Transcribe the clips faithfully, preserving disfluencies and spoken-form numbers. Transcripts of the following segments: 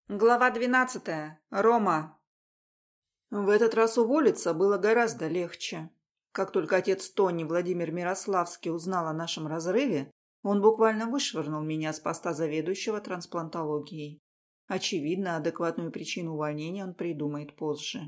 Глава двенадцатая. Рома. В этот раз уволиться было гораздо легче. Как только отец Тони, Владимир Мирославский, узнал о нашем разрыве, он буквально вышвырнул меня с поста заведующего трансплантологией. Очевидно, адекватную причину увольнения он придумает позже.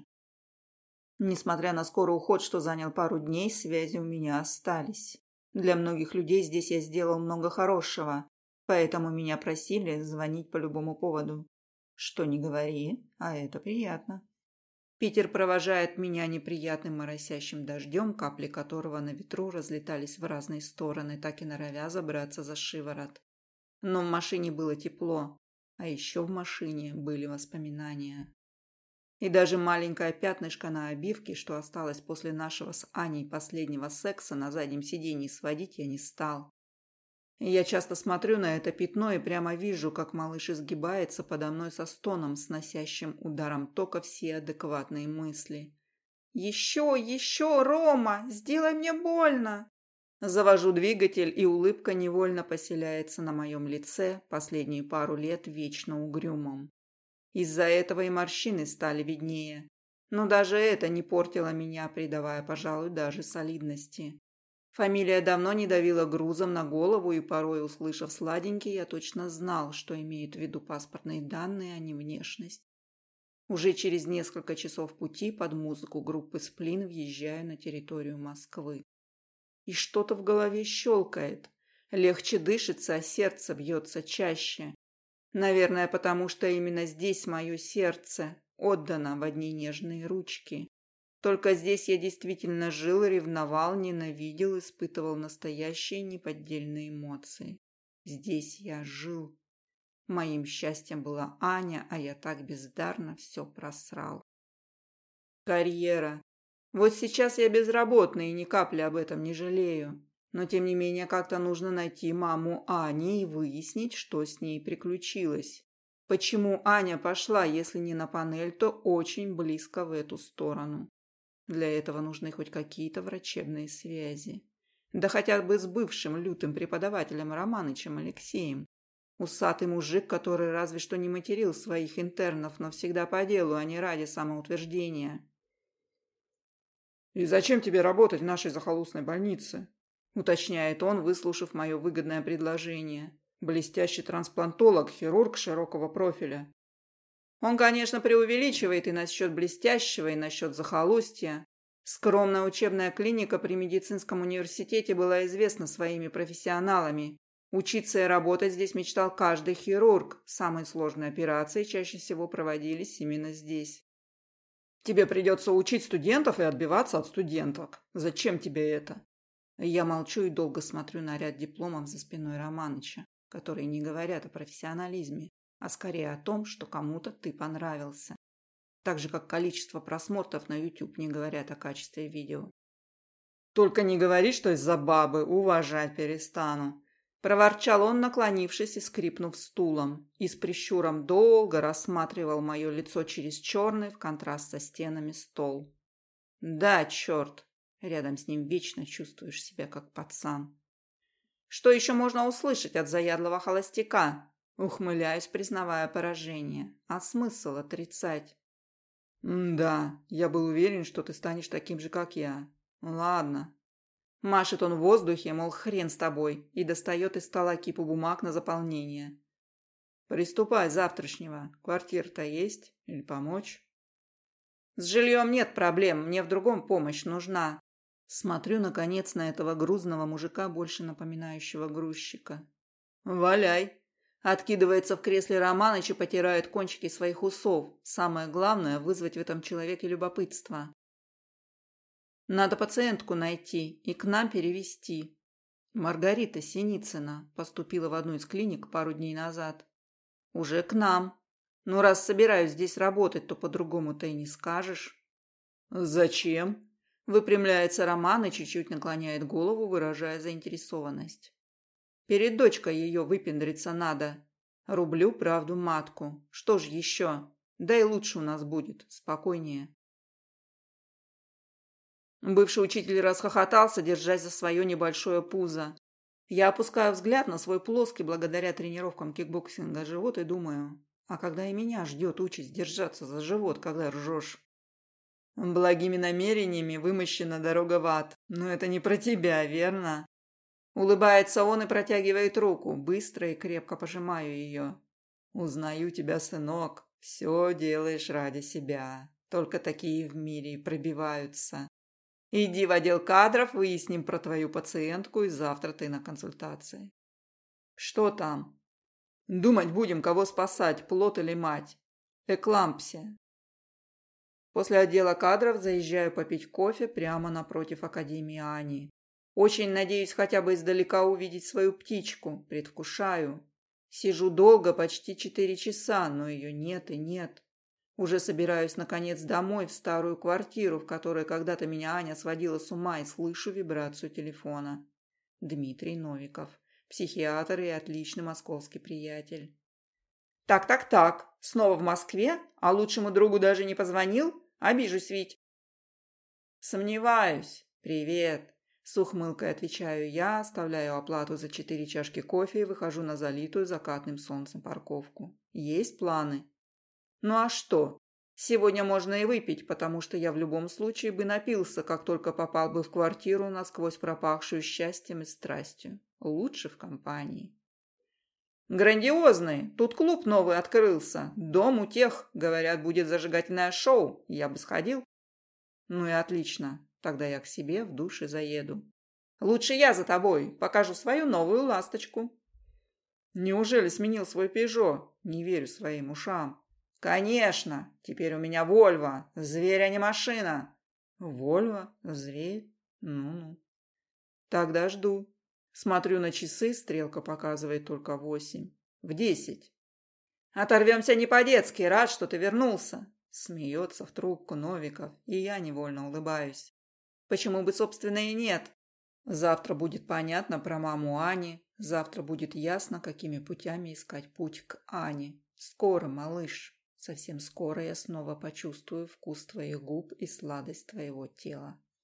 Несмотря на скорый уход, что занял пару дней, связи у меня остались. Для многих людей здесь я сделал много хорошего, поэтому меня просили звонить по любому поводу. Что ни говори, а это приятно. Питер провожает меня неприятным моросящим дождем, капли которого на ветру разлетались в разные стороны, так и норовя забраться за шиворот. Но в машине было тепло, а еще в машине были воспоминания. И даже маленькое пятнышко на обивке, что осталось после нашего с Аней последнего секса, на заднем сиденье сводить я не стал. Я часто смотрю на это пятно и прямо вижу, как малыш изгибается подо мной со стоном, сносящим ударом тока все адекватные мысли. «Еще, еще, Рома! Сделай мне больно!» Завожу двигатель, и улыбка невольно поселяется на моем лице, последние пару лет вечно угрюмом. Из-за этого и морщины стали виднее. Но даже это не портило меня, придавая, пожалуй, даже солидности. Фамилия давно не давила грузом на голову, и порой, услышав сладенький, я точно знал, что имеют в виду паспортные данные, а не внешность. Уже через несколько часов пути под музыку группы «Сплин» въезжаю на территорию Москвы. И что-то в голове щелкает. Легче дышится, а сердце бьется чаще. Наверное, потому что именно здесь мое сердце отдано в одни нежные ручки. Только здесь я действительно жил, ревновал, ненавидел, испытывал настоящие неподдельные эмоции. Здесь я жил. Моим счастьем была Аня, а я так бездарно все просрал. Карьера. Вот сейчас я безработный и ни капли об этом не жалею. Но тем не менее как-то нужно найти маму Ани и выяснить, что с ней приключилось. Почему Аня пошла, если не на панель, то очень близко в эту сторону. Для этого нужны хоть какие-то врачебные связи. Да хотя бы с бывшим лютым преподавателем Романычем Алексеем. Усатый мужик, который разве что не материл своих интернов, но всегда по делу, а не ради самоутверждения. «И зачем тебе работать в нашей захолустной больнице?» — уточняет он, выслушав мое выгодное предложение. Блестящий трансплантолог, хирург широкого профиля. Он, конечно, преувеличивает и насчет блестящего, и насчет захолустья. Скромная учебная клиника при медицинском университете была известна своими профессионалами. Учиться и работать здесь мечтал каждый хирург. Самые сложные операции чаще всего проводились именно здесь. Тебе придется учить студентов и отбиваться от студенток. Зачем тебе это? Я молчу и долго смотрю на ряд дипломов за спиной Романыча, которые не говорят о профессионализме, а скорее о том, что кому-то ты понравился. Так же, как количество просмотров на YouTube не говорят о качестве видео. «Только не говори, что из-за бабы, уважать перестану», – проворчал он, наклонившись и скрипнув стулом, и с прищуром долго рассматривал мое лицо через черный в контраст со стенами стол. «Да, черт, рядом с ним вечно чувствуешь себя как пацан». «Что еще можно услышать от заядлого холостяка?» Ухмыляюсь, признавая поражение. А смысл отрицать? «Да, я был уверен, что ты станешь таким же, как я. Ладно». Машет он в воздухе, мол, хрен с тобой, и достает из стола кипу бумаг на заполнение. «Приступай с завтрашнего. Квартира-то есть? Или помочь?» «С жильем нет проблем, мне в другом помощь нужна». Смотрю, наконец, на этого грузного мужика, больше напоминающего грузчика. «Валяй!» Откидывается в кресле Романыч и потирает кончики своих усов. Самое главное – вызвать в этом человеке любопытство. Надо пациентку найти и к нам перевести. Маргарита Синицына поступила в одну из клиник пару дней назад. Уже к нам. Ну, раз собираюсь здесь работать, то по-другому-то и не скажешь. Зачем? Выпрямляется Роман и чуть-чуть наклоняет голову, выражая заинтересованность. Перед дочкой ее выпендриться надо. Рублю правду матку. Что ж еще? Да и лучше у нас будет, спокойнее. Бывший учитель расхохотался, держась за свое небольшое пузо. Я опускаю взгляд на свой плоский, благодаря тренировкам кикбоксинга, живот и думаю, А когда и меня ждет участь держаться за живот, когда ржешь? Благими намерениями вымощена дорога в ад. Но это не про тебя, верно? Улыбается он и протягивает руку. Быстро и крепко пожимаю ее. Узнаю тебя, сынок. Все делаешь ради себя. Только такие в мире и пробиваются. Иди в отдел кадров, выясним про твою пациентку, и завтра ты на консультации. Что там? Думать будем, кого спасать, плод или мать. Эклампсия. После отдела кадров заезжаю попить кофе прямо напротив Академии Ани. Очень надеюсь хотя бы издалека увидеть свою птичку. Предвкушаю. Сижу долго, почти четыре часа, но ее нет и нет. Уже собираюсь, наконец, домой, в старую квартиру, в которой когда-то меня Аня сводила с ума, и слышу вибрацию телефона. Дмитрий Новиков, психиатр и отличный московский приятель. «Так-так-так, снова в Москве? А лучшему другу даже не позвонил? Обижусь ведь». «Сомневаюсь. Привет». С ухмылкой отвечаю я, оставляю оплату за четыре чашки кофе и выхожу на залитую закатным солнцем парковку. Есть планы? Ну а что? Сегодня можно и выпить, потому что я в любом случае бы напился, как только попал бы в квартиру, насквозь пропахшую счастьем и страстью. Лучше в компании. Грандиозный. Тут клуб новый открылся. Дом у тех, говорят, будет зажигательное шоу. Я бы сходил. Ну и отлично. Тогда я к себе в душ и заеду. Лучше я за тобой. Покажу свою новую ласточку. Неужели сменил свой Пежо? Не верю своим ушам. Конечно. Теперь у меня Вольво. Зверь, а не машина. Вольво? Зверь? Ну-ну. Тогда жду. Смотрю на часы, стрелка показывает только восемь. В десять. Оторвемся не по-детски. Рад, что ты вернулся. Смеется в трубку Новиков, и я невольно улыбаюсь. Почему бы, собственно, и нет? Завтра будет понятно про маму Ани. Завтра будет ясно, какими путями искать путь к Ане. Скоро, малыш, совсем скоро я снова почувствую вкус твоих губ и сладость твоего тела.